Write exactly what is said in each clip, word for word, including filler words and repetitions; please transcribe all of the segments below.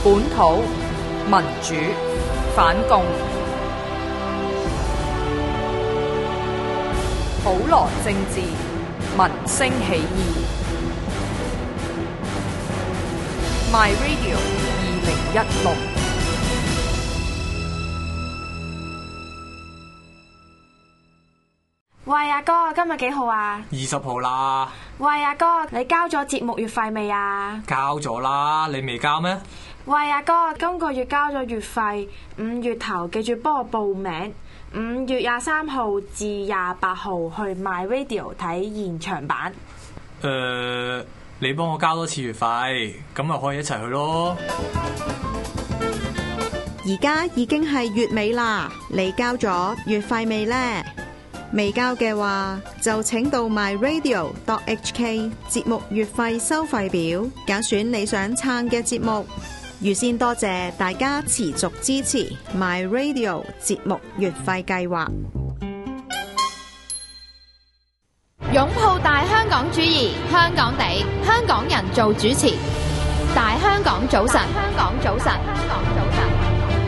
本土民主反共，普羅政治民聲起義。My Radio 二零一六。 喂，阿哥，今日幾號啊？ 二十號啦。 喂，阿哥，你交咗節目月費未啊？ 交咗啦，你未交咩？ 喂，阿哥，今個月交咗月費，五月頭記住幫我報名，五月廿三號至廿八號去 My Radio 睇現場版。 誒、呃，你幫我交多次月費，咁咪可以一齊去咯。 而家已經係月尾啦，你交咗月費未呢？未交嘅話，就請到 my radio dot h k 節目月費收費表，揀選你想撐嘅節目。預先多謝大家持續支持 my radio 節目月費計劃。 擁抱大香港主義，香港地，香港人做主持。大香港早晨，香港早晨，香港早晨。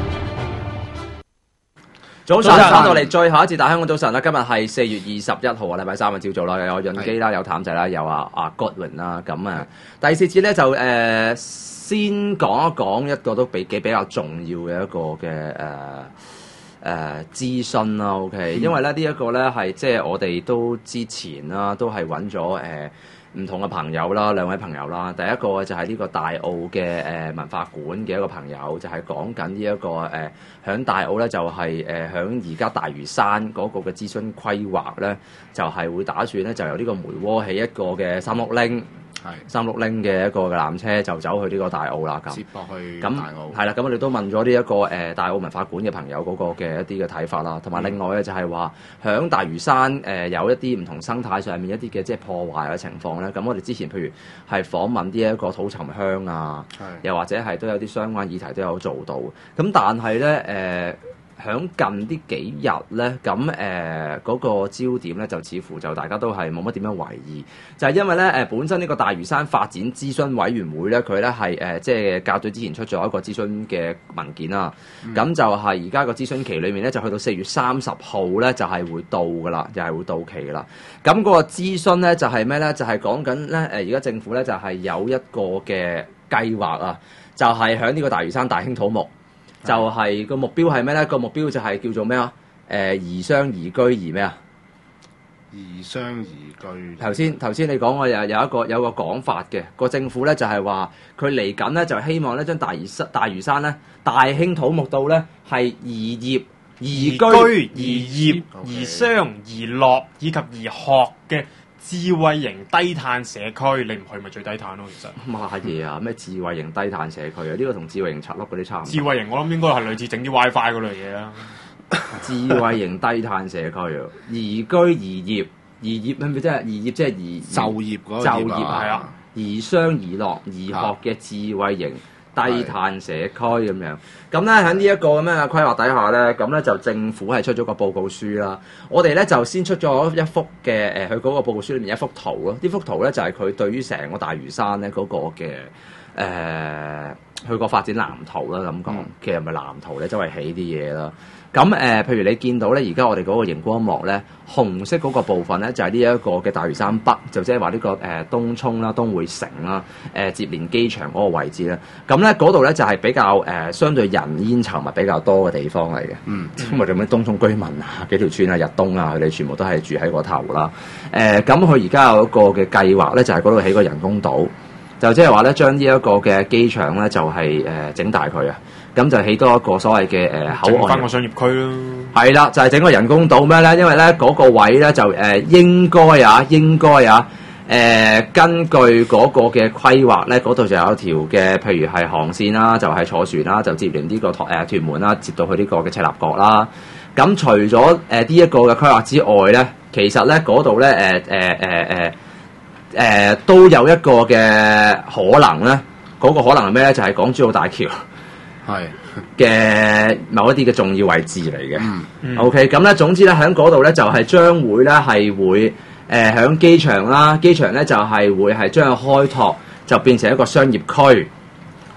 早晨，翻到嚟最後一節大香港早晨啦！今日係四月二十一號啊，禮拜三嘅朝早啦，有潤基啦，有譚仔啦，有阿阿 Godwin 啦。咁啊，第四節咧就誒、呃、先講一講一個都比幾比較重要嘅一個嘅誒誒諮詢啦。OK，、嗯、因為咧呢一個咧係即係我哋都之前啦，都係揾咗誒唔同嘅朋友啦，兩位朋友啦。第一個就係呢個大澳嘅誒文化館嘅一個朋友，就係講緊呢一個誒響、呃、大澳咧，就係誒響而家大嶼山嗰個嘅諮詢規劃咧，就係、是、會打算咧就由呢個梅窩起一個嘅三碌拎。係三六零嘅一個嘅纜車就走去呢個大澳啦，咁接駁去大澳係啦。咁我哋都問咗呢一個誒、呃、大澳文化館嘅朋友嗰個嘅一啲嘅睇法啦，同埋另外咧就係話響大嶼山誒、呃、有一啲唔同生態上面一啲嘅即係破壞嘅情況咧。咁我哋之前譬如係訪問啲一個土沉香啊，又或者係都有啲相關議題都有做到。咁但係咧誒。呃響近呢幾日咧，咁誒嗰個焦點咧就似乎就大家都係冇乜點樣為意，就係、是、因為咧誒、呃、本身呢個大嶼山發展諮詢委員會咧，佢咧係誒即係較早之前出咗一個諮詢嘅文件啦，咁、嗯、就係而家個諮詢期裏面咧就去到四月三十號咧就係、是、會到噶啦，就係、是、會到期噶啦。咁嗰個諮詢咧就係咩咧？就係講緊咧誒而家政府咧就係有一個嘅計劃啊，就係喺呢個大嶼山大興土木。就係、是、個目標係咩咧？個目標就係叫做咩啊？誒、呃，宜商宜居宜咩啊？ 宜商宜居。 頭先頭先你講過有有一個有一個講法嘅，個政府咧就係話佢嚟緊咧就希望咧將大嶼山大嶼山咧大興土木到咧係宜業宜居宜業宜商宜樂以及宜學嘅智慧型低碳社區，你唔去咪最低碳咯？其實乜嘢啊？咩智慧型低碳社區啊？呢、這個同智慧型拆粒嗰啲差唔多。 智慧型我諗應該係類似整啲 WiFi 嗰類嘢啦。 智慧型低碳社區啊，宜居宜業宜業係咪即係宜業即係宜就業嗰個就業業係啊？宜商宜樂宜學嘅智慧型低碳社區咁樣，咁咧喺呢一個咁樣嘅規劃底下咧，咁咧就政府係出咗個報告書啦。我哋咧就先出咗一幅嘅誒，佢、呃、嗰個報告書裏面一幅圖咯。呢幅圖咧就係、是、佢對於成個大嶼山咧嗰個嘅誒，佢個發展藍圖啦咁講。其實唔係藍圖咧，周圍起啲嘢啦。咁誒、呃，譬如你見到咧，而家我哋嗰個熒光幕咧，紅色嗰個部分咧，就係呢一個嘅大嶼山北，就即係話呢個誒、呃、東涌啦、東匯城啦、誒、呃、接連機場嗰個位置咧。咁咧嗰度咧就係、是、比較誒、呃、相對人煙稠密比較多嘅地方嚟嘅。嗯，因為咁樣東涌居民啊、幾條村啊、日東啊，佢哋全部都係住喺嗰頭啦。誒、呃，咁佢而家有一個嘅計劃咧，就係嗰度起個人工島，就即係話咧將呢一個嘅機場咧就係誒整大佢啊。咁就起多一個所謂嘅誒、呃、口岸， 翻個商業區咯。 係啦，就係、是、整個人工島咩咧？因為咧嗰、那個位咧就誒、呃、應該啊，應該啊誒、呃、根據嗰個嘅規劃咧，嗰度就有一條嘅，譬如係航線啦，就係、是、坐船啦，就接連呢個誒、呃、屯門啦，接到去呢個嘅赤鱲角啦。咁除咗誒呢一個嘅規劃之外咧，其實咧嗰度咧誒誒誒誒誒都有一個嘅可能咧，嗰、那個可能係咩咧？就係、是、港珠澳大橋。係嘅某一啲嘅重要位置嚟嘅、嗯嗯、，OK， 咁咧總之咧喺嗰度咧就係、是、將會咧係會誒喺機場啦，機場咧就係、是、會係將佢開拓就變成一個商業區，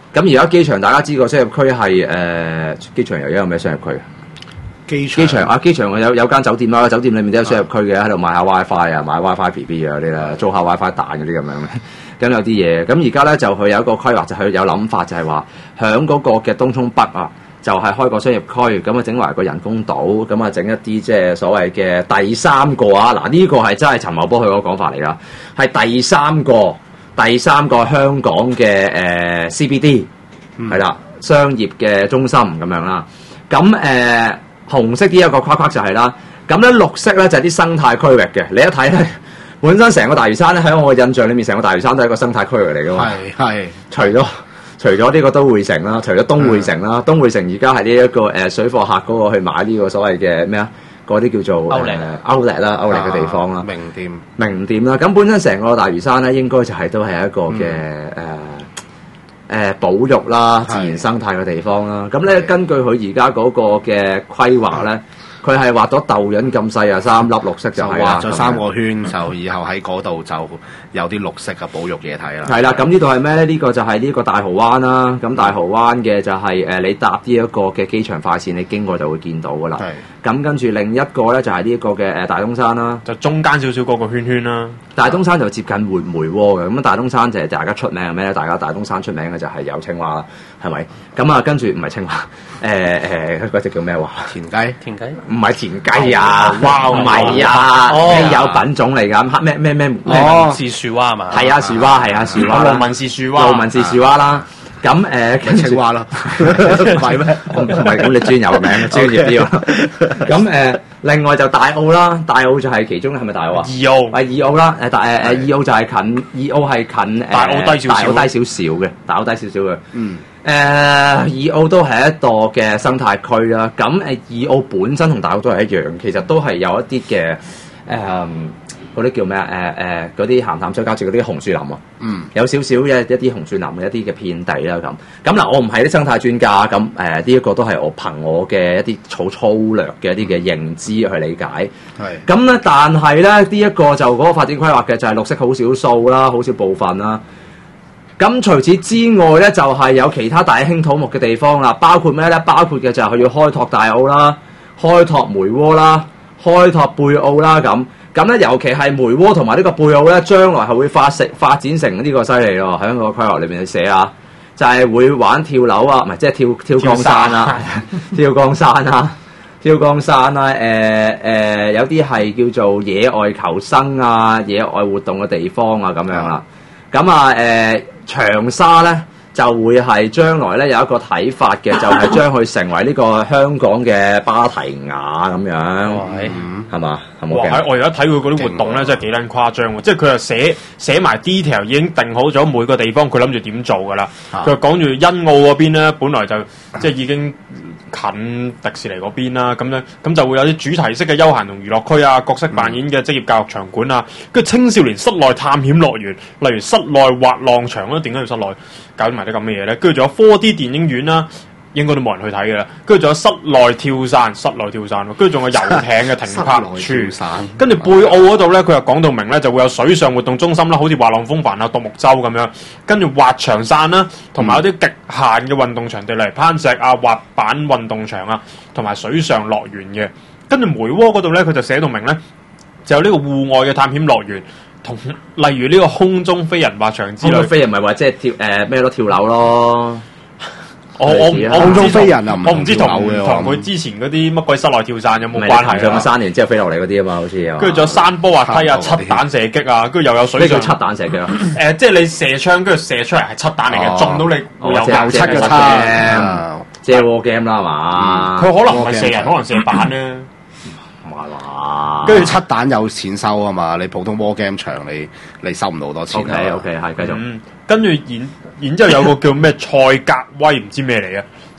咁而家機場大家知個商業區係誒機場而家有咩商業區啊？ 機場機場啊，機場有有間酒店啦，酒店裏面都有商業區嘅，喺度賣下 WiFi 啊，買 WiFi B B 啊嗰啲啦，租下 WiFi 蛋嗰啲咁樣嘅。咁有啲嘢，咁而家咧就佢有一個規劃，就佢有諗法，就係話響嗰個嘅東涌北啊，就係、是、開個商業區，咁啊整埋個人工島，咁啊整一啲即係所謂嘅第三個啊，嗱呢、這個係真係陳茂波佢嗰個講法嚟啦，係第三個第三個香港嘅誒、呃、C B D 係啦、嗯，商業嘅中心咁樣啦，咁誒。呃紅色呢一個框框就係啦，咁咧綠色咧就係、是、啲生態區域嘅。你一睇咧，本身成個大嶼山咧喺我嘅印象裏面，成個大嶼山都係一個生態區域嚟㗎嘛。 係係。 除咗除咗呢個都會城啦，除咗東匯城啦，東匯城而家係呢一個誒、呃、水貨客嗰個去買呢個所謂嘅咩啊？嗰啲叫做歐力歐力啦，歐力嘅地方啦。名店。名店啦，咁本身成個大嶼山咧，應該就係、是、都係一個嘅誒。嗯呃誒、呃、保育啦，自然生態嘅地方啦，咁咧根據佢而家嗰個嘅規劃咧，佢係畫咗豆潤咁細啊，三粒綠色就係啦， 畫咗三個圈，就以後喺嗰度就有啲綠色嘅保育嘢睇啦。 係啦，咁呢度係咩咧？呢、這個就係呢個大蠔灣啦。咁大蠔灣嘅就係、是、誒、呃、你搭呢一個嘅機場快線，你經過就會見到噶啦。咁跟住另一個咧就係呢一個嘅誒大東山啦， 就中間少少嗰個圈圈啦。 大東山就接近梅梅窩嘅，咁大東山就係大家出名係咩咧？大家大東山出名嘅就係有青蛙啦，係咪？咁啊跟住唔係青蛙，誒誒嗰隻叫咩話？ 田雞， 田雞唔係田雞啊！哇，唔係啊，有品種嚟㗎，咩咩咩哦，是樹蛙嘛？ 係啊，樹蛙係啊，樹蛙。 羅文是樹蛙， 羅文是樹蛙啦。咁誒，跟青蛙啦， 唔係咩？唔係咁，你專有名，專業啲喎。咁誒，另外就大澳啦，大澳就係其中係咪大澳啊？ 二澳係二澳啦，誒大誒誒二澳就係近，二澳係近誒大澳低少少， 大澳低少少嘅，大澳低少少嘅。 嗯。 誒，二澳都係一個嘅生態區啦。咁誒，二澳本身同大澳都係一樣，其實都係有一啲嘅誒。嗰啲叫咩啊？誒誒，嗰啲鹹淡水交接嗰啲紅樹林啊，嗯，有少少嘅一啲紅樹林嘅一啲嘅遍地啦咁。咁嗱，我唔係啲生態專家，咁誒呢一個都係我憑我嘅一啲粗粗略嘅一啲嘅認知去理解。係。咁咧，但係咧呢一個就嗰個發展規劃嘅就係綠色好少數啦，好少部分啦。咁除此之外咧，就係有其他大興土木嘅地方啦，包括咩咧？包括嘅就係佢要開拓大澳啦，開拓梅窩啦，開拓貝澳啦咁。咁咧，尤其係梅窩同埋呢個貝澳咧，將來係會發成發展成呢個犀利咯。喺個規劃裏面去寫啊，就係、是、會玩跳樓啊，唔係即係跳跳江山啦，跳江山啦，跳江山啦。誒誒、呃呃，有啲係叫做野外求生啊、野外活動嘅地方啊，咁樣啦。咁啊誒，長沙咧就會係將來咧有一個睇法嘅，就係將佢成為呢個香港嘅芭提雅咁樣，係嘛？係冇哇！我而家睇佢嗰啲活動咧，真係幾撚誇張喎！即係佢又寫寫埋 detail，已經定好咗每個地方佢諗住點做㗎啦。佢講住欣澳嗰邊咧，本來就即係已經近迪士尼嗰邊啦，咁樣咁就會有啲主題式嘅休閒同娛樂區啊，角色扮演嘅職業教育場館啊，跟住青少年室內探險樂園，例如室內滑浪場啦，點解要室內搞埋啲咁嘅嘢咧？跟住仲有 四 D 電影院啦。應該都冇人去睇嘅啦，跟住仲有室內跳傘，室內跳傘，跟住仲有遊艇嘅停泊處，跟住貝澳嗰度咧，佢又講到明咧，就會有水上活動中心啦，好似滑浪風帆啊、獨木舟咁樣，跟住滑翔傘啦，同埋有啲極限嘅運動場地，例如攀石啊、滑板運動場啊，同埋水上樂園嘅。跟住梅窩嗰度咧，佢就寫到明咧，就有呢個戶外嘅探險樂園，同例如呢個空中飛人滑翔之類。空中飛人咪話即係跳誒咩咯，跳樓咯。 我我我空中飛人啊， 我唔知同同佢之前嗰啲乜鬼室內跳傘有冇關係啊？ 上個山然之後飛落嚟嗰啲啊嘛，好似啊。 跟住仲有山坡滑梯啊、七彈射擊啊，跟住又有水上。 咩叫七彈射擊啊？ 誒，即係你射槍，跟住射出嚟係七彈嚟嘅，中到你會有七嘅槍，即係 war game 啦，係嘛？ 佢可能唔係射人，可能射板咧。 唔係嘛？ 跟住七彈有錢收啊嘛，你普通 war game 場你你收唔到好多錢。 OK OK，係繼續。 跟住然然之後有個叫咩賽格威唔知咩嚟嘅，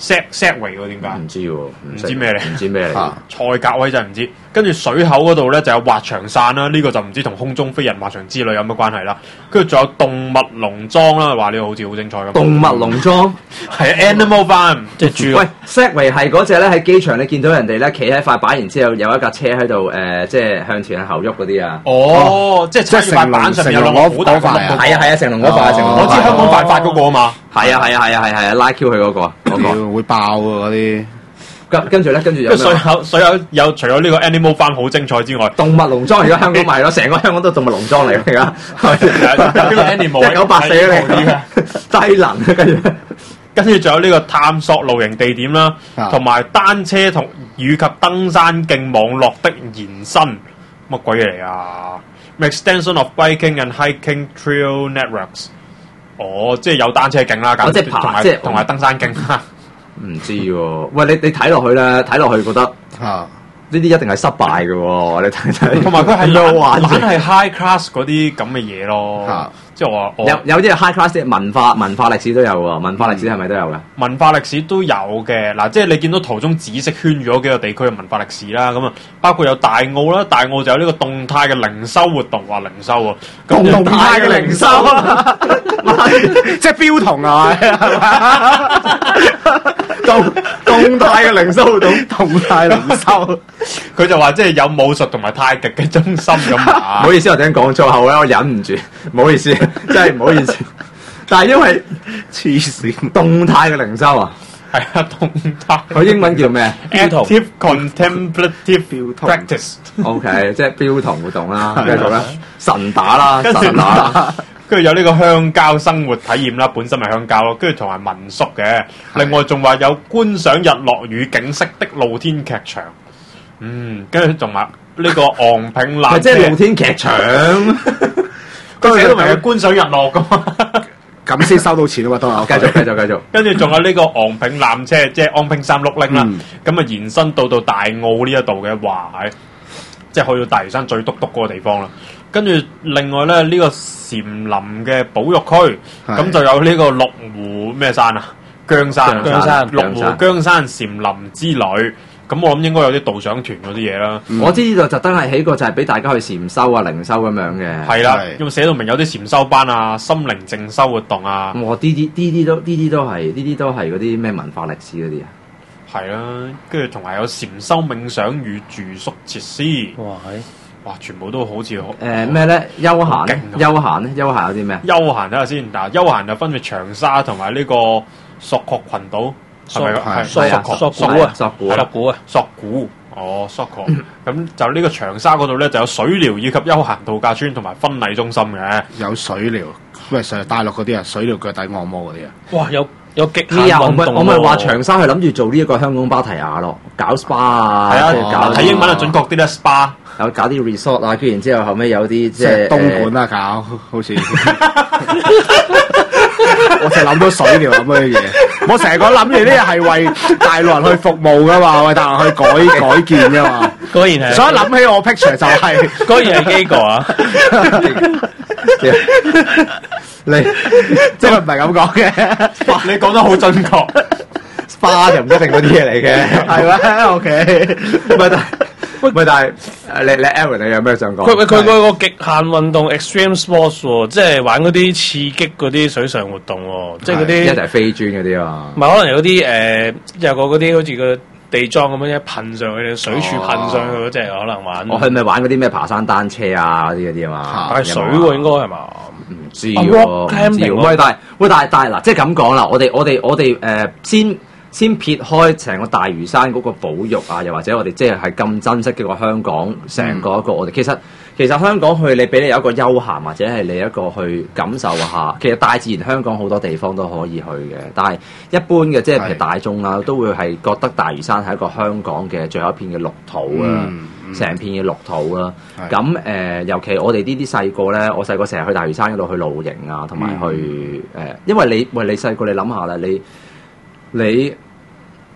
set set 位喎，點解？ 唔知喎， 唔知咩嚟？ 唔知咩嚟？ 賽格位真係唔知。跟住水口嗰度咧就有滑翔傘啦，呢、這個就唔知同空中飛人滑翔之類有乜關係啦。跟住仲有動物農莊啦，話呢個好似好精彩咁。 動物農莊係 Animal Farm，即係豬。 喂 ，Segway 係嗰隻咧喺機場你見到人哋咧企喺塊板，然之後有一架車喺度誒，即係向前向後喐嗰啲啊。 哦，即係踩住塊板上面有兩個好大塊啊！ 係啊係啊，成龍嗰塊，成龍我知香港犯法嗰個啊嘛。 係啊係啊係啊係係啊，拉 Q 佢嗰個嗰個會爆啊嗰啲。 跟跟住咧，跟住有水口水口有除咗呢個 Animal Farm 好精彩之外， 動物農莊而家香港賣咯，成個香港都係動物農莊嚟嘅而家。 呢個 Animal 一九八四啊你，低能啊跟住， 跟住仲有呢個探索露營地點啦，同埋單車同以及登山徑網絡的延伸，乜鬼嘢嚟啊 ？Extension of biking and hiking trail networks。哦，即係有單車徑啦，咁即係爬，即係同埋登山徑啦。 唔知喎，喂，你你睇落去咧，睇落去覺得啊，呢啲一定係失敗嘅喎，你睇睇。 同埋佢係有玩，真係 high class 嗰啲咁嘅嘢咯。啊、即係話有有啲係 high class 啲文化文化歷史都有喎，文化歷史係咪都有㗎？ 文化歷史都有嘅，嗱，即係你見到圖中紫色圈咗幾個地區嘅文化歷史啦，咁啊，包括有大澳啦，大澳就有呢個動態嘅零售活動，話零售喎， 動態嘅零售啊， 即係標同啊，係嘛？動動態嘅零售活動，動態零售， 佢就話即係有武術同埋太極嘅中心咁啊！ 唔好意思，我陣間講粗口咧，我忍唔住，唔好意思，真係唔好意思。但係因為黐線，動態嘅零售啊， 係啊，動態。 佢英文叫咩 ？Active Contemplative Practice。OK， 即係標同活動啦。繼續咧，神打啦，神打啦。 跟住有呢個鄉郊生活體驗啦，本身係鄉郊咯，跟住同埋民宿嘅。另外仲話有觀賞日落與景色的露天劇場。嗯，跟住仲話呢個昂坪纜車， 即係露天劇場。 佢寫到明係觀賞日落噶嘛， 咁先收到錢啊嘛，都係。 繼續繼續繼續。 跟住仲有呢個昂坪纜車，即係昂坪三六零啦。咁啊、嗯、延伸到到大澳呢一度嘅，哇！即係去到大嶼山最篤篤嗰個地方啦。跟住另外咧，呢、這個禪林嘅保育區，咁就有呢個鹿湖咩山啊？姜山， 姜山， 鹿湖姜山禪林之旅。咁我諗應該有啲導賞團嗰啲嘢啦。 嗯、我知呢度特登係起個就係俾大家去禪修啊、靈修咁樣嘅。 係啦，因為寫到明有啲禪修班啊、心靈靜修活動啊。 我呢啲呢啲都呢啲都係呢啲都係嗰啲咩文化歷史嗰啲啊。 係啦，跟住同埋有禪修冥想與住宿設施。 哇！ 哇！全部都好似誒咩咧？休閒咧？休閒咧？休閒有啲咩？ 休閒睇下先。嗱，休閒就分別長沙同埋呢個索確群島，係咪？係索索索古啊， 索古索古啊， 索古。哦，索確。咁就呢個長沙嗰度咧，就有水療以及休閒度假村同埋婚禮中心嘅。 有水療，咩上大陸嗰啲啊？水療腳底按摩嗰啲啊？ 哇！有。有極限運動， 我咪話長沙係諗住做呢一個香港芭提雅咯，搞 S P A 啊， 係啊，睇英文就準確啲啦 S P A， 有搞啲 resort 啊，跟住然之後後尾有啲即係東莞啊搞，好似我就諗到水療咁嘅嘢，我成日講諗住呢嘢係為大陸人去服務噶嘛，為大陸去改改建噶嘛， 果然係， 所以諗起我 picture 就係、 是，果然係基哥啊！ 你即係唔係咁講嘅， 你講得好準確。 S P A 就唔一定嗰啲嘢嚟嘅， 係咩 ？OK， 唔係但係，唔係但係，你你 Aaron 你有咩想講？ 佢佢佢個極限運動 extreme sports 喎，即係玩嗰啲刺激嗰啲水上活動喎，即係嗰啲一就係飛磚嗰啲啊， 唔係可能有啲誒，有個嗰啲好似個地樁咁樣一噴上去，水柱噴上去嗰隻可能玩。 我係咪玩嗰啲咩爬山單車啊嗰啲嗰啲啊嘛？ 但係水喎應該係嘛？ 唔知喎，唔知喎。喂，但係喂，但係但係嗱，即係咁講啦。我哋我哋我哋誒先先撇開成個大嶼山嗰個保育啊，又或者我哋即係係咁珍惜嘅個香港成個一個我哋其實其實香港去你俾你有一個休閒或者係你一個去感受下，其實大自然香港好多地方都可以去嘅。但係一般嘅即係譬如大眾啊，都會係覺得大嶼山係一個香港嘅最後一片嘅綠土啊。嗯成片嘅綠土啦，咁誒、呃，尤其我哋呢啲細個咧，我細個成日去大嶼山嗰度去露營啊，同埋去誒、呃，因為你喂你細個你諗下啦，你你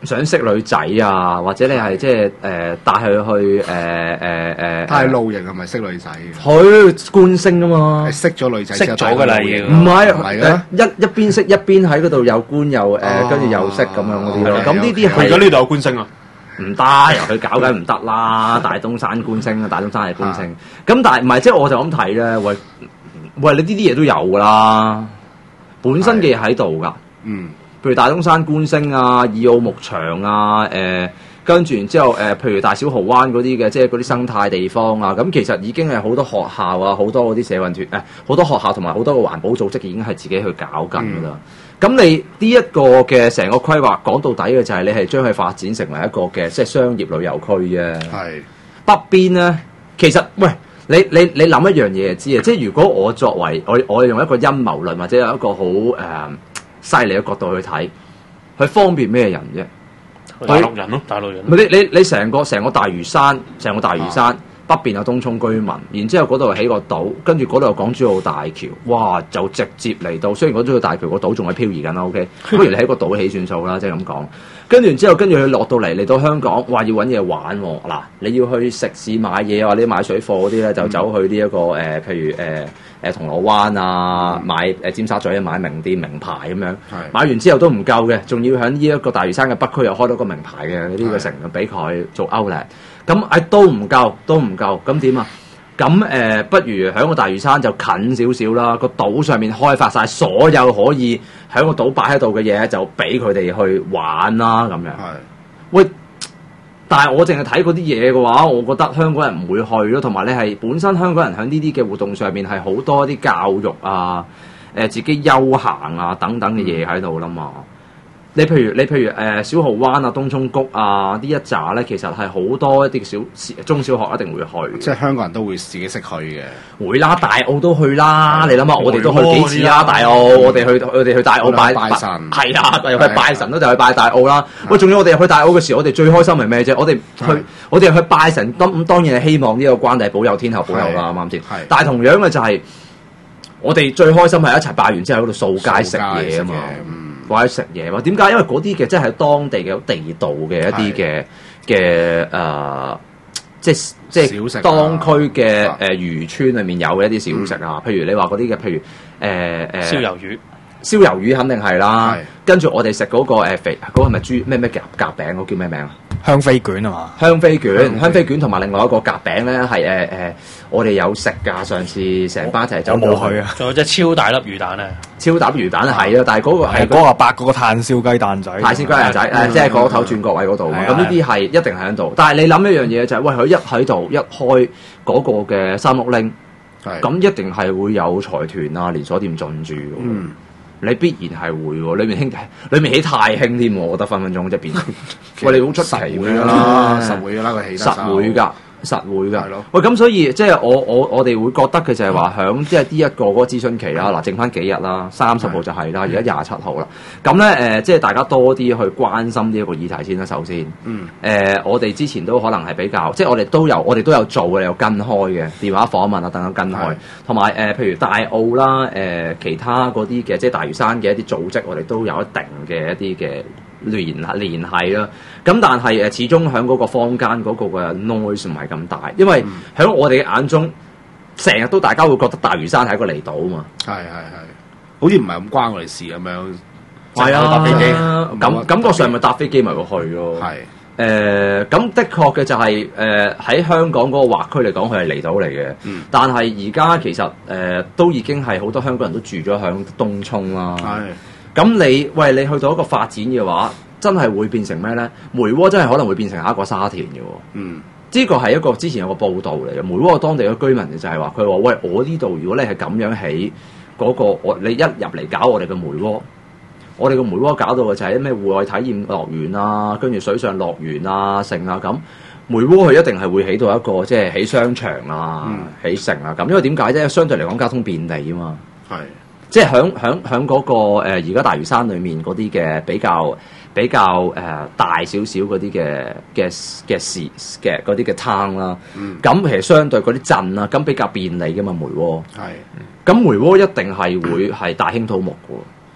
想識女仔啊，或者你係即係誒帶佢去誒誒誒， 太露營係咪識女仔？ 去觀星啊嘛， 識咗女仔識咗㗎啦已經唔係唔係嘅一一邊識一邊喺嗰度又觀又誒，跟住又識咁樣嗰啲咯。咁呢啲去係咗呢度有觀星啊？ 唔得，由佢搞緊唔得啦！大東山觀星啊，大東山係觀星。咁但係唔係即係我就咁睇咧？喂喂，你呢啲嘢都有噶啦，本身嘅嘢喺度㗎。 嗯， 譬如大東山觀星啊、二澳牧場啊、誒跟住然之後誒、呃，譬如大小蠔灣嗰啲嘅，即係嗰啲生態地方啊。咁其實已經係好多學校啊，好多嗰啲社運團誒，好、呃、多學校同埋好多個環保組織已經係自己去搞緊㗎啦。咁、嗯、你呢一個嘅成個規劃講到底嘅就係你係將佢發展成為一個嘅即係商業旅遊區啫。 係北邊咧，其實喂。你你你諗一樣嘢就知啊！即係如果我作為我我用一個陰謀論或者有一個好誒犀利嘅角度去睇，佢方便咩人啫？ 大陸人咯，大陸人。 唔係你你你成個成個大嶼山，成個大嶼山、啊、北邊有東涌居民，然之後嗰度起個島，跟住嗰度有港珠澳大橋，哇！就直接嚟到。雖然港珠澳大橋個島仲係漂移緊啦 ，OK， 不如你喺個島起算數啦，即係咁講。跟住之後，跟住佢落到嚟嚟到香港，話要揾嘢玩喎。嗱，你要去食肆買嘢或者買水貨嗰啲咧，就走去呢、這、一個誒、呃，譬如誒誒、呃、銅鑼灣啊，買誒、呃、尖沙咀買名店名牌咁樣。買完之後都唔夠嘅，仲要喺呢一個大嶼山嘅北區又開到個名牌嘅呢、這個城，俾佢做 outlet。咁誒都唔夠，都唔夠，咁點啊？咁誒、呃，不如喺個大嶼山就近少少啦，個島上面開發晒所有可以喺個島擺喺度嘅嘢，就俾佢哋去玩啦咁樣。係，喂！但係我淨係睇嗰啲嘢嘅話，我覺得香港人唔會去咯。同埋你係本身香港人喺呢啲嘅活動上面係好多啲教育啊、誒、呃、自己休閒啊等等嘅嘢喺度啦嘛。你譬如你譬如誒、呃、小蠔灣啊、東涌谷啊呢一紮咧，其實係好多一啲小中小學一定會去， 即係香港人都會自己識去嘅。 會啦，大澳都去啦。你諗下，我哋都去幾次啦，大澳。我哋去我哋去大澳拜拜神， 係啊，又去拜神咯，就去拜大澳啦。喂，仲要我哋去大澳嘅時候，我哋最開心係咩啫？我哋去我哋去拜神，咁當然係希望呢個關帝保佑天后保佑啦，啱啱先？但係同樣嘅就係、是、我哋最開心係一齊拜完之後喺度掃街食嘢啊嘛。或者食嘢嘛？點解？因為嗰啲嘅即係當地嘅地道嘅一啲嘅嘅誒，即係即係當區嘅誒漁村裏面有嘅一啲小食啊。譬如你話嗰啲嘅，譬如誒誒、呃、 燒魷魚， 燒魷魚肯定係啦。跟住我哋食嗰個誒肥嗰、嗰個係咪豬咩咩夾夾餅？嗰個叫咩名啊？ 香飛卷啊嘛， 香飛卷、香飛卷同埋另外一個夾餅咧，係誒誒，我哋有食㗎。上次成班一齊走冇去啊！ 仲有隻超大粒魚蛋啊！ 超大粒魚蛋係啊，但係嗰個係嗰個八嗰個炭燒雞蛋仔， 炭燒雞蛋仔誒，即係嗰頭轉角位嗰度。咁呢啲係一定係喺度。但係你諗一樣嘢就係、是，喂，佢一喺度一開嗰個嘅三屋拎，咁一定係會有財團啊、連鎖店進駐。嗯。你必然係會喎，裏面興裏面起太興添，我覺得分分鐘即係變。喂，你好出奇㗎啦， 實會㗎啦，佢起得實會㗎，實會㗎。喂，咁所以即係我我我哋會覺得嘅就係話響即係呢一個嗰個諮詢期啦，嗱，剩翻幾日啦，三十號就係啦，而家廿七號啦。咁咧誒，即係大家多啲去關心呢一個議題先啦。首先，嗯，誒、呃，我哋之前都可能係比較，即係我哋都有，我哋都有做嘅，有跟開嘅電話訪問啊，等等跟開，同埋誒，譬如大澳啦，誒、呃，其他嗰啲嘅即係大嶼山嘅一啲組織，我哋都有一定嘅一啲嘅聯聯繫啦。咁但係誒，始終喺嗰個坊間嗰個嘅 noise 唔係咁大，因為喺我哋嘅眼中，成日都大家會覺得大嶼山係一個離島啊嘛。 係係係，好似唔係咁關我哋事咁樣。 係啊，搭飛機， 感感覺上咪搭飛機咪會去咯。係誒，咁的確嘅就係誒喺香港嗰個劃區嚟講，佢係離島嚟嘅。嗯、但係而家其實誒、呃、都已經係好多香港人都住咗響東涌啦。係咁你喂你去到一個發展嘅話，真係會變成咩咧？梅窩真係可能會變成下一個沙田嘅。嗯，呢個係一個之前有個報道嚟嘅。梅窩當地嘅居民就係話，佢話喂，我呢度如果你係咁樣起嗰、嗰個我你一入嚟搞我哋嘅梅窩。我哋個梅窩搞到嘅就係啲咩戶外體驗樂園啊，跟住水上樂園啊，城啊咁。梅窩佢一定係會起到一個即係起商場啊，嗯、起城啊咁。因為點解啫？相對嚟講交通便利啊嘛。係，即係響響響嗰個而家、呃、大嶼山裏面嗰啲嘅比較比較誒、呃、大少少嗰啲嘅嘅嘅市嘅嗰啲嘅 town 啦。咁、嗯、其實相對嗰啲鎮啊，咁比較便利噶嘛梅窩。係。咁梅窩一定係會係大興土木嘅。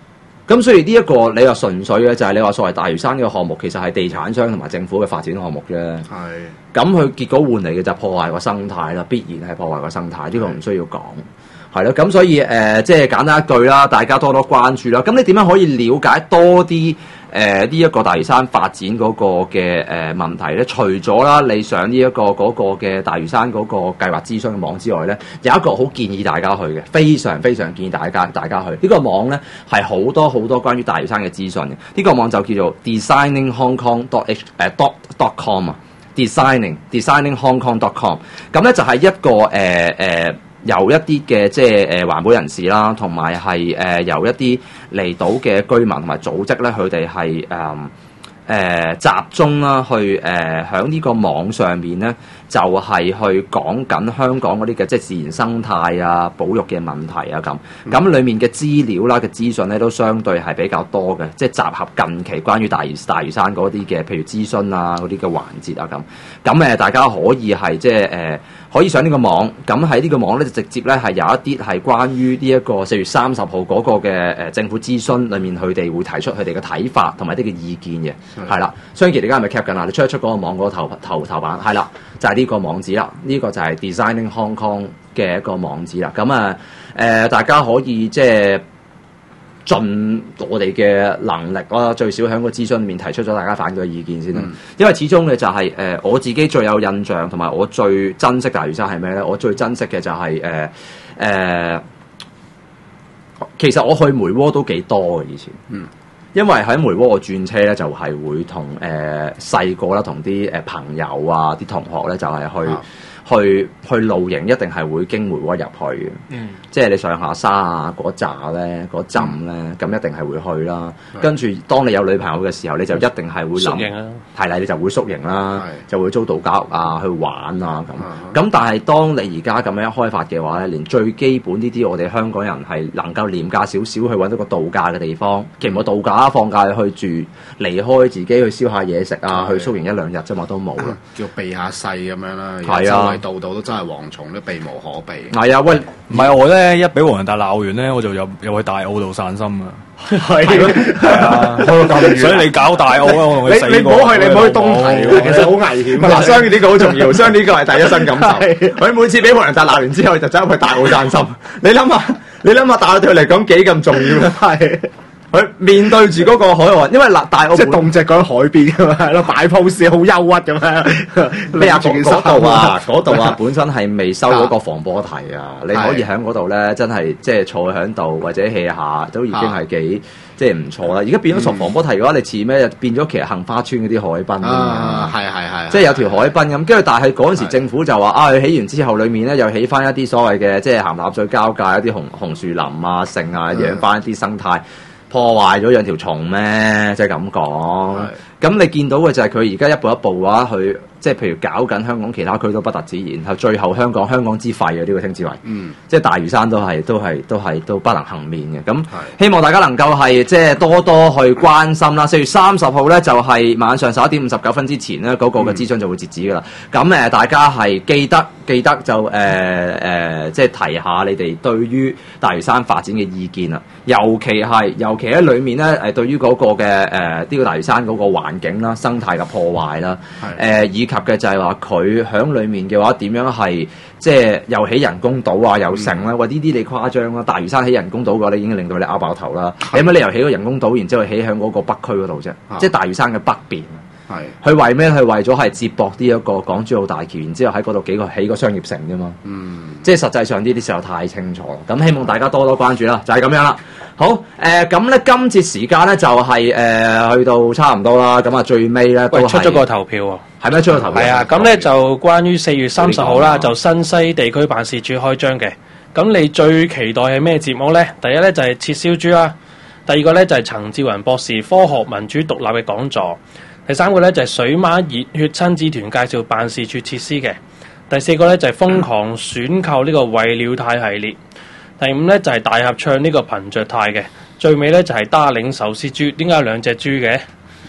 咁所以呢一個你話純粹嘅就係你話所謂大嶼山嘅項目，其實係地產商同埋政府嘅發展項目啫。係。咁佢結果換嚟嘅就係破壞個生態啦，必然係破壞個生態，呢、這個唔需要講。係咯，咁所以誒、呃，即係簡單一句啦，大家多多關注啦。咁你點樣可以了解多啲誒呢一個大嶼山發展嗰個嘅誒、呃、問題咧？除咗啦，你上呢、這、一個嗰、那個嘅大嶼山嗰個計劃諮詢嘅網之外咧，有一個好建議大家去嘅，非常非常建議大家大家去。呢、這個網咧係好多好多關於大嶼山嘅資訊嘅。呢、這個網就叫做 designing hong kong dot h 誒 dot dot com 啊 ，designing designing hong kong dot com。咁咧就係一個誒誒。呃呃由一啲嘅即係誒環保人士啦，同埋係誒由一啲離島嘅居民同埋組織咧，佢哋係誒誒集中啦，去誒喺呢個網上面咧，就係、是、去講緊香港嗰啲嘅即係自然生態啊、保育嘅問題啊咁。咁裡面嘅資料啦、嘅資訊咧，都相對係比較多嘅，即係集合近期關於大嶼大嶼山嗰啲嘅，譬如諮詢啊嗰啲嘅環節啊咁。咁誒，大家可以係即係誒。呃可以上呢個網，咁喺呢個網咧就直接咧係有一啲係關於呢一個四月三十號嗰個嘅誒政府諮詢裏面，佢哋會提出佢哋嘅睇法同埋啲嘅意見嘅，係啦。雙傑，你而家係咪 cap 緊啊？你出一出嗰個網嗰個頭頭頭版，係啦，就係、是、呢個網址啦。呢、這個就係 Designing Hong Kong 嘅一個網址啦。咁啊誒，大家可以即係盡我哋嘅能力啦，最少喺個諮詢裏面提出咗大家反對嘅意見先啦。嗯、因為始終嘅就係、是、誒、呃、我自己最有印象同埋我最珍惜大嶼山係咩咧？我最珍惜嘅就係誒誒，其實我去梅窩都幾多嘅以前，嗯，因為喺梅窩我轉車咧就係會同誒細個啦，同啲誒朋友啊、啲同學咧就係去。啊去去露營一定係會經梅窩入去嘅，嗯、即係你上下沙啊嗰紮咧嗰陣咧，咁、嗯、一定係會去啦。嗯、跟住當你有女朋友嘅時候，你就一定係會諗，係啦，你就會宿營啦，是就會租度假屋啊去玩啊咁。咁、嗯、但係當你而家咁樣開發嘅話咧，連最基本呢啲我哋香港人係能夠廉價少少去揾到個度假嘅地方，其實冇度假放假去住，離開自己去燒下嘢食啊，去宿營一兩日啫嘛都冇啦， 叫避下世咁樣啦。 係啊。 度度都真係蝗蟲，都避無可避。 係啊，喂，唔係我咧，一俾黃仁達鬧完咧，我就入入去大澳度散心啊。係啊，去到咁遠，所以你搞大澳啊，我同佢死過。你你唔好去，你唔好去東堤喎，其實好危險。嗱，雙語呢個好重要，雙語呢個係第一身感受。佢每次俾黃仁達鬧完之後，就走入去大澳散心。你諗下，你諗下大澳對佢嚟講幾咁重要？係。佢面對住嗰個海岸，因為嗱大澳即係動隻喺海邊㗎嘛，係咯，擺 pose 好憂鬱咁樣。咩啊？嗰度啊，嗰度啊，本身係未收嗰個防波堤啊，你可以喺嗰度咧，真係即係坐喺度或者 hea 下，都已經係幾即係唔錯啦。而家變咗從防波堤嘅話，你似咩？變咗其實杏花村嗰啲海濱啊，係係係，即係有條海濱咁。跟住但係嗰陣時政府就話啊，佢起完之後，裡面咧又起翻一啲所謂嘅即係鹹鹹水交界一啲紅紅樹林啊、剩啊，養翻一啲生態。破壞咗兩條蟲咩？即係咁講。咁你見到嘅就係佢而家一步一步嘅話，佢即係譬如搞緊香港其他區都不特止，然後最後香港香港之肺啊！呢、這個稱之為，嗯，即係大嶼山都係都係都係都不能幸免嘅。咁希望大家能夠係即係多多去關心啦。四月三十號咧就係、是、晚上十一點五十九分之前咧，嗰、那個嘅諮詢就會截止噶啦。咁誒、嗯，大家係記得記得就誒誒、呃呃，即係提下你哋對於大嶼山發展嘅意見啦。尤其係尤其喺裡面咧誒，對於嗰個嘅誒呢個大嶼山嗰個環境啦、生態嘅破壞啦，誒、呃、以及嘅就係話佢響裡面嘅話點樣係即係又起人工島啊，又成啦，喂呢啲你誇張啦！大嶼山起人工島嘅話，你已經令到你拗爆頭啦。你有乜理由起個人工島，然之後起響嗰個北區嗰度啫？即係大嶼山嘅北邊。係，佢為咩？佢為咗係接駁呢一個港珠澳大橋，然之後喺嗰度幾個起個商業城啫嘛。嗯，即係實際上呢啲時候太清楚啦。咁希望大家多多關注啦，就係、是、咁樣啦。好，誒咁咧，今節時間咧就係、是、誒、呃、去到差唔多啦。咁啊，最尾咧都出咗個投票喎。係咩？出咗投票？ 係啊，咁咧就關於四月三十號啦，就新西地區辦事處開張嘅。咁你最期待係咩節目咧？第一咧就係切燒豬啦，第二個咧就係陳志雲博士科學民主獨立嘅講座。第三個咧就係水馬熱血親子團介紹辦事處設施嘅，第四個咧就係瘋狂選購呢個為了泰系列，第五咧就係大合唱呢個憑着泰嘅，最尾咧就係打領壽司豬。點解有兩隻豬嘅？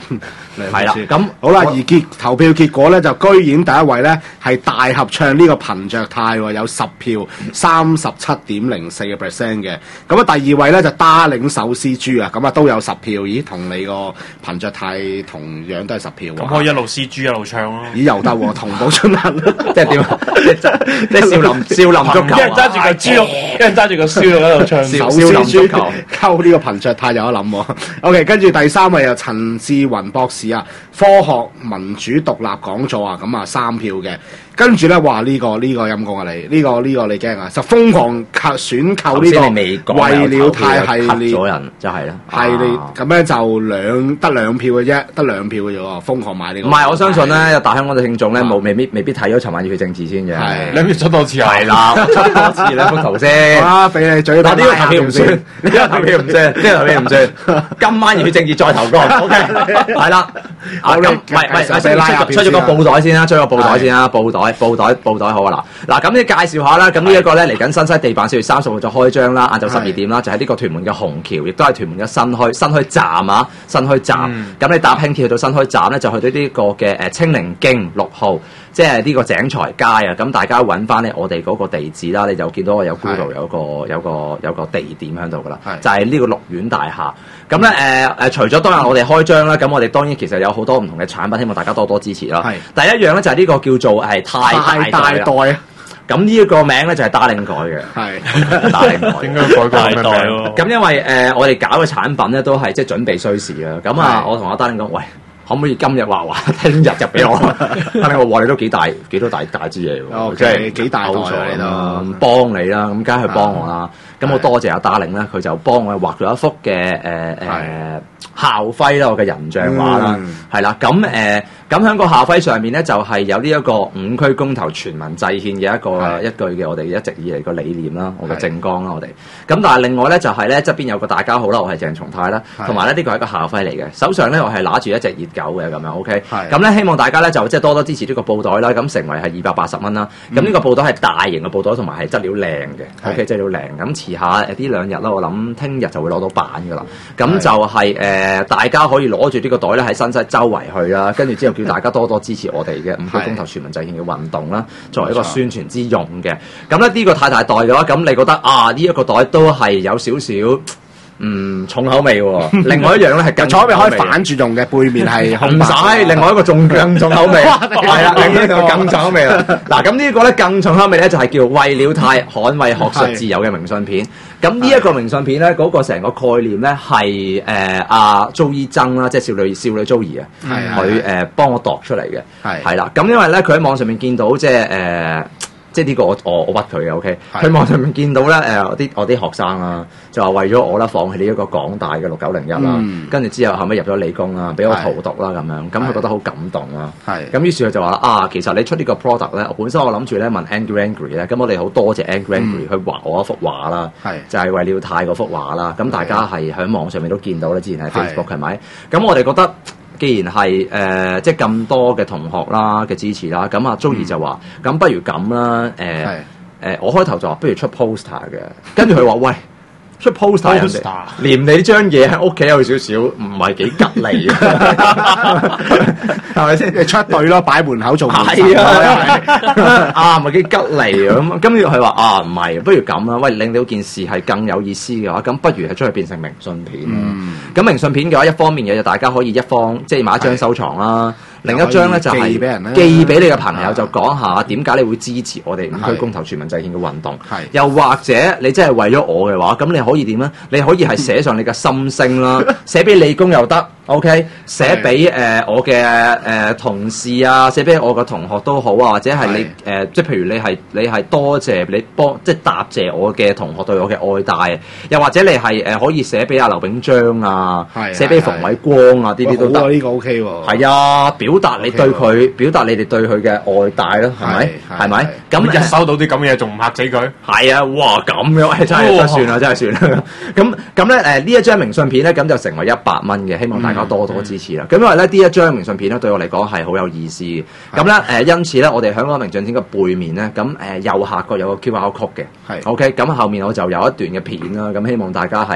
係啦，咁好啦，而結投票結果咧就居然第一位咧係大合唱呢個憑着太喎，有十票，三十七點零四個 percent 嘅。咁啊第二位咧就打領手撕豬啊，咁啊都有十票，咦同你個憑着太同樣都係十票喎。 咁可以一路撕豬一路唱咯。 咦又得喎，同步進行， 即係點啊？即係少林少林足球， 一人揸住個豬肉，一人揸住個燒肉喺度唱。 手撕豬溝呢個憑着太有得諗喎。OK， 跟住第三位又陳志雲博士啊，科學民主獨立講座啊，咁啊三票嘅。跟住咧，哇！呢、這個呢、這個陰公啊你，呢、這個呢、這個你驚啊！就瘋狂購選購呢個為了太系列咗人，就係啦， 系列咁咧就兩得兩票嘅啫，得兩票嘅啫喎，瘋狂買呢個。 唔係，我相信咧，有大香港嘅聽眾咧，冇未必未必睇咗尋晚熱血政治先嘅。 係， 你咪出多次啊？ 係啦，出多次兩幅圖先。 啊，俾你嘴。 嗱，呢個投票唔算，呢個投票唔算，呢個投票唔算。今晚熱血政治再投過 ，OK， 係啦。啊，咁唔係唔係，出出咗個布袋先啦，出咗個布袋先啦，布袋布袋布袋好啊嗱嗱，咁你介紹下啦，咁呢一個咧嚟緊新西地板四月三十號就開張啦，晏晝十二點啦，就喺呢個屯門嘅虹橋，亦都係屯門嘅新墟新墟站啊，新墟站。咁、嗯、你搭輕鐵去到新墟站咧，就去到呢個嘅誒清寧徑六號，即係呢個井財街啊。咁大家揾翻咧我哋嗰個地址啦，你就見到我有 Google 有個有個有個地點喺度噶啦，就係、是、呢個綠苑大廈。咁咧誒誒，除咗當日我哋開張啦，咁我哋當然其實有好多唔同嘅產品，希望大家多多支持啦。第一樣咧就係呢個叫做係太大袋啊。咁呢一個名咧就係打領改嘅，係打領改， 應該改個咩名咯？ 咁因為誒、呃、我哋搞嘅產品咧都係即係準備需時啊。咁啊，我同阿打領講，喂，可唔可以今日畫畫，聽日就俾我？打領我話你都幾大幾多大大支嘢喎，即係幾大袋嚟咯，幫你啦，咁梗係去幫我啦。咁我多謝阿打領啦，佢就幫我畫咗一幅嘅誒誒校徽啦，我嘅人像畫啦，係、嗯、啦。咁誒咁喺個校徽上面咧，就係、是、有呢一個五區公投全民制憲嘅一個一句嘅我哋一直以嚟個理念啦，我嘅政綱啦，我哋。咁但係另外咧就係咧側邊有個大家好啦，我係鄭松泰啦，同埋咧呢個係一個校徽嚟嘅，手上咧我係拿住一隻熱狗嘅咁樣 ，OK。咁咧希望大家咧就即係多多支持呢個布袋啦，咁成為係二百八十蚊啦。咁、嗯、呢個布袋係大型嘅布袋，同埋係質料靚嘅 ，OK， 質料靚。咁遲下誒呢兩日啦，我諗聽日就會攞到版噶啦。咁就係、是、誒、呃、大家可以攞住呢個袋咧喺新西周圍去啦，跟住之後叫大家多多支持我哋嘅五區公投全民制憲嘅運動啦，作為一個宣傳之用嘅。咁咧呢個太大袋嘅話，咁你覺得啊呢一、這個袋都係有少少嗯重口味喎。另外一樣咧係更重口味，可以反住用嘅，背面係唔使。另外一個仲更重口味，係啦，另一個更重口味啦。嗱咁呢個咧更重口味咧就係叫為了太捍衛學術自由嘅明信片。咁呢一個明信片咧，嗰、那個成個概念咧係誒阿 Joey 曾啦，即係少女少女 Joey 啊，佢誒幫我度出嚟嘅，係係啦。咁因為咧佢喺網上面見到即係誒。呃即係呢個我我我屈佢嘅 ，OK。佢網上面見到咧誒，我啲我啲學生啦，就話為咗我啦，放棄呢一個港大嘅六九零一啦，跟住之後後尾入咗理工啦，俾我荼毒啦咁樣，咁佢覺得好感動啦。係。咁於是佢就話啊，其實你出呢個 product 咧，本身我諗住咧問 Angry Angry 咧，咁我哋好多謝 Angry Angry 去畫我一幅畫啦，就係為了太嗰幅畫啦。咁大家係喺網上面都見到啦，之前喺 Facebook 係咪？咁我哋覺得。既然係誒、呃、即係咁多嘅同學啦嘅支持啦，咁阿 Joey 就話：咁、嗯、不如咁啦，誒、呃、誒、呃，我開頭就話不如出 poster 嘅，跟住佢話：喂，出 poster， 人哋連你張嘢喺屋企有少少唔係幾吉利啊，係咪先？你出隊咯，擺門口做係啊，啊唔係幾吉利啊咁。跟住佢話：啊唔係，不如咁啦，喂，令到件事係更有意思嘅話，咁不如係將佢變成明信片。咁、嗯、明信片嘅話，一方面嘅就大家可以一方即係買一張收藏啦。另一張咧就係寄俾你嘅朋友，就講下點解你會支持我哋五區公投全民制憲嘅運動。又或者你真係為咗我嘅話，咁你可以點咧？你可以係寫上你嘅心聲啦，寫俾理工又得。OK， 寫俾誒、呃、我嘅誒、呃、同事啊，寫俾我嘅同學都好啊，或者係你誒、呃，即係譬如你係你係多謝你幫即係答謝我嘅同學對我嘅愛戴，又或者你係誒、呃、可以寫俾阿劉炳章啊，寫俾馮偉光啊，呢啲都得。呢、呢個 OK 喎。係啊，表達你對佢，okay、表達你哋對佢嘅愛戴咯，係咪？係咪？咁一收到啲咁嘅嘢，仲唔嚇死佢？係啊，哇咁樣，真係真算啦，真係算啦。咁咁咧誒呢一張明信片咧，咁就成為一百蚊嘅，希望大家多多支持啦。咁、嗯、因為咧呢一張明信片咧對我嚟講係好有意思嘅。咁咧誒因此咧我哋香港明信片嘅背面咧，咁誒右下角有個 Q R code 嘅。係 OK， 咁後面我就有一段嘅片啦。咁希望大家係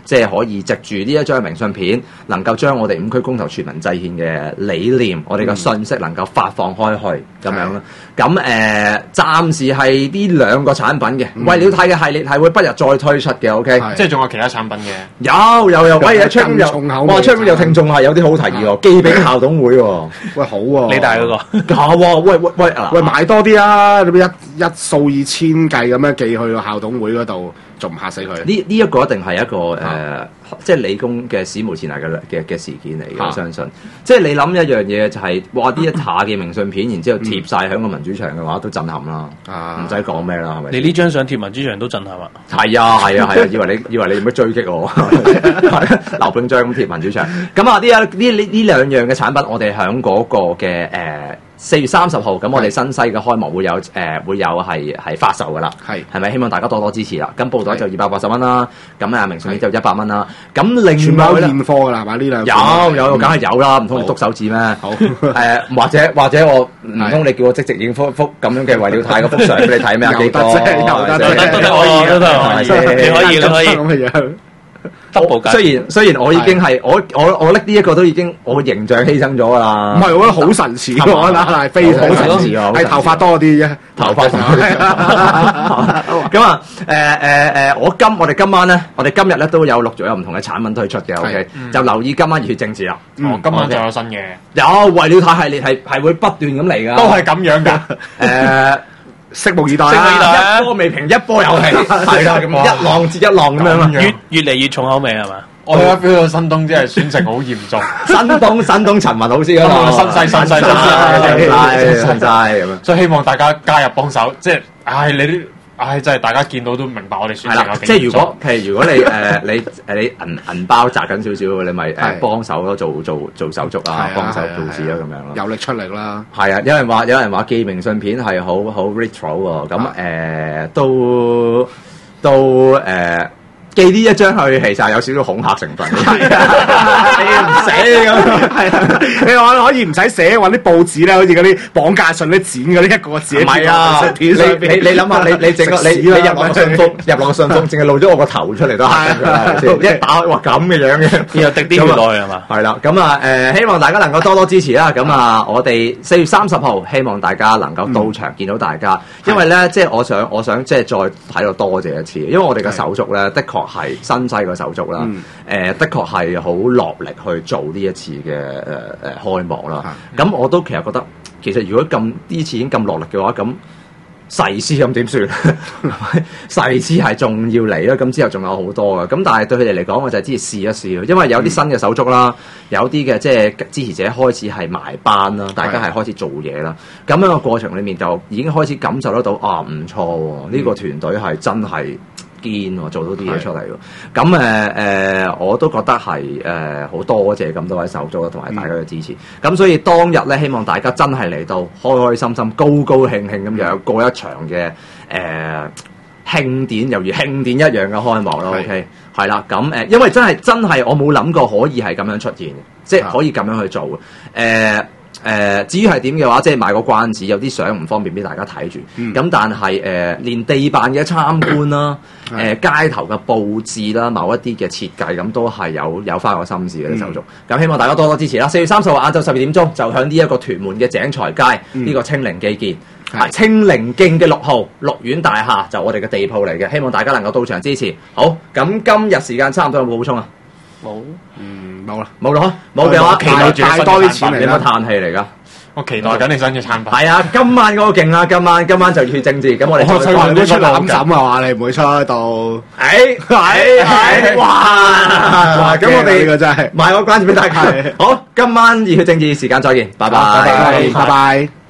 即係可以藉住呢一張明信片，能夠將我哋五區公投全民制憲嘅理念，我哋嘅信息能夠發放開去咁樣咯。咁誒、呃，暫時係呢兩個產品嘅，為了睇嘅系列係會不日再推出嘅。OK， 即係仲有其他產品嘅。 有有有，喂，出邊有，哇，出邊有聽眾係有啲好提議喎，寄俾校董會喎。 喂，好喎， 你大嗰個有喎，喂喂喂， 喂買多啲啊！你一一數以千計咁樣寄去個校董會嗰度，仲唔嚇死佢？ 呢呢一個一定係一個誒、呃，即係理工嘅史無前例嘅嘅嘅事件嚟嘅，我相信。即係你諗一樣嘢就係、是，哇！呢一下嘅明信片，然之後貼晒喺個民主牆嘅話，都震撼啦，唔使講咩啦，係咪？ 你呢張相貼民主牆都震撼啊！ 係啊係啊係啊！以為你以為你做乜追擊我？劉炳章咁貼民主牆。咁啊，呢一呢呢呢兩樣嘅產品，我哋喺嗰個嘅誒。呃四月三十號，咁我哋新西嘅開幕會有誒、呃、會有係係發售噶啦，係係咪？希望大家多多支持啦。咁布袋就二百八十蚊啦，咁啊明信片就一百蚊啦。咁另外咧，現貨噶啦，係嘛？呢兩有有，梗係有啦，唔通你篤手指咩？好誒、呃，或者或者我唔通你叫我即直影幅幅咁樣嘅為了太嗰幅相俾你睇咩？幾多？有得有得都可以，都可以，你可以，你可以咁嘅樣。雖然雖然我已經係我我我拎呢一個都已經我個形象犧牲咗啦，唔係我覺得好神似喎，我覺得係非常神似喎，係頭髮多啲啫，頭髮多啲。咁啊誒誒誒，我今我哋今晚咧，我哋今日咧都有陸續有唔同嘅產品推出嘅 ，OK，就留意今晚熱血政治啦。 哦，今晚就有新嘅， 有為了太系列係係會不斷咁嚟噶， 都係咁樣噶，誒。 拭目以待啦！一波未平，一波又起，係啦，咁一浪接一浪咁樣啦， 越越嚟越重口味係嘛？ 我而家 feel 到新東真係選情好嚴重， 新東新東陳文老師嗰度， 新西新西新西新西咁樣， 所以希望大家加入幫手，即係唉你啲。唉，真係大家見到都明白我哋選情有幾嚴重。 即係如果譬如如果你誒、呃、你誒你銀銀包擲緊少少，你咪誒幫手咯，做做做手足啊，幫手做事咯咁樣咯。有力出力啦。係啊，有人話有人話寄明信片係好好 retro 喎，咁誒、呃、都都誒。呃寄呢一張去，其實有少少恐嚇成分。係啊，你唔寫咁，係啊，你話可以唔使寫，揾啲報紙咧，好似嗰啲綁架信咧剪嗰啲一個字。唔係啊，你你你諗下，你你整個你你入落個信封，入落個信封，淨係露咗我個頭出嚟都嚇㗎啦，一打開哇咁嘅樣嘅，然後滴啲血落去係嘛？係啦，咁啊誒，希望大家能夠多多支持啦。咁啊，我哋四月三十號，希望大家能夠到場見到大家，因為咧，即係我想我想即係再喺度多謝一次，因為我哋嘅手足咧，的確。係新西個手足啦，誒、嗯呃、的確係好落力去做呢一次嘅誒誒開幕啦。咁、嗯、我都其實覺得，其實如果咁呢次已經咁落力嘅話，咁誓師咁點算？誓師係仲要嚟啦，咁之後仲有好多嘅。咁但係對佢哋嚟講，我就係支持試一試咯。因為有啲新嘅手足啦，有啲嘅即係支持者開始係埋班啦，大家係開始做嘢啦。咁樣嘅過程裡面就已經開始感受得到啊，唔錯喎！呢、呢個團隊係真係。堅喎，做到啲嘢出嚟喎，咁誒誒，我都覺得係誒好多謝咁多位手足同埋大家嘅支持，咁、嗯、所以當日咧，希望大家真係嚟到開開心心、高高興興咁樣過一場嘅誒、呃、慶典，猶如慶典一樣嘅開幕咯。OK，係啦，咁誒，因為真係真係我冇諗過可以係咁樣出現嘅，即係可以咁樣去做嘅，誒、呃。誒、呃，至於係點嘅話，即係賣個關子，有啲相唔方便俾大家睇住。咁、嗯、但係誒、呃，連地板嘅參觀啦，誒、呃、街頭嘅佈置啦，某一啲嘅設計咁都係有有花個心思嘅啲手續。咁、嗯、希望大家多多支持啦！四月三十號晏晝十二點鐘就響呢一個屯門嘅井財街呢、嗯這個清寧基建，係清寧徑嘅六號綠苑大廈，就我哋嘅地鋪嚟嘅。希望大家能夠到場支持。好，咁今日時間差唔多，有冇補充啊？冇，嗯，冇啦，冇啦，冇嘅話，期待住帶多啲錢嚟啦。你乜嘆氣嚟㗎？我期待緊你新嘅產品。係啊，今晚嗰個勁啊！今晚今晚就熱血政治，咁我哋再講呢出攬枕啊嘛，你唔會出到？誒誒誒！哇！咁我哋呢個真係賣個關子俾大家。好，今晚熱血政治時間再見，拜拜，拜拜，拜拜。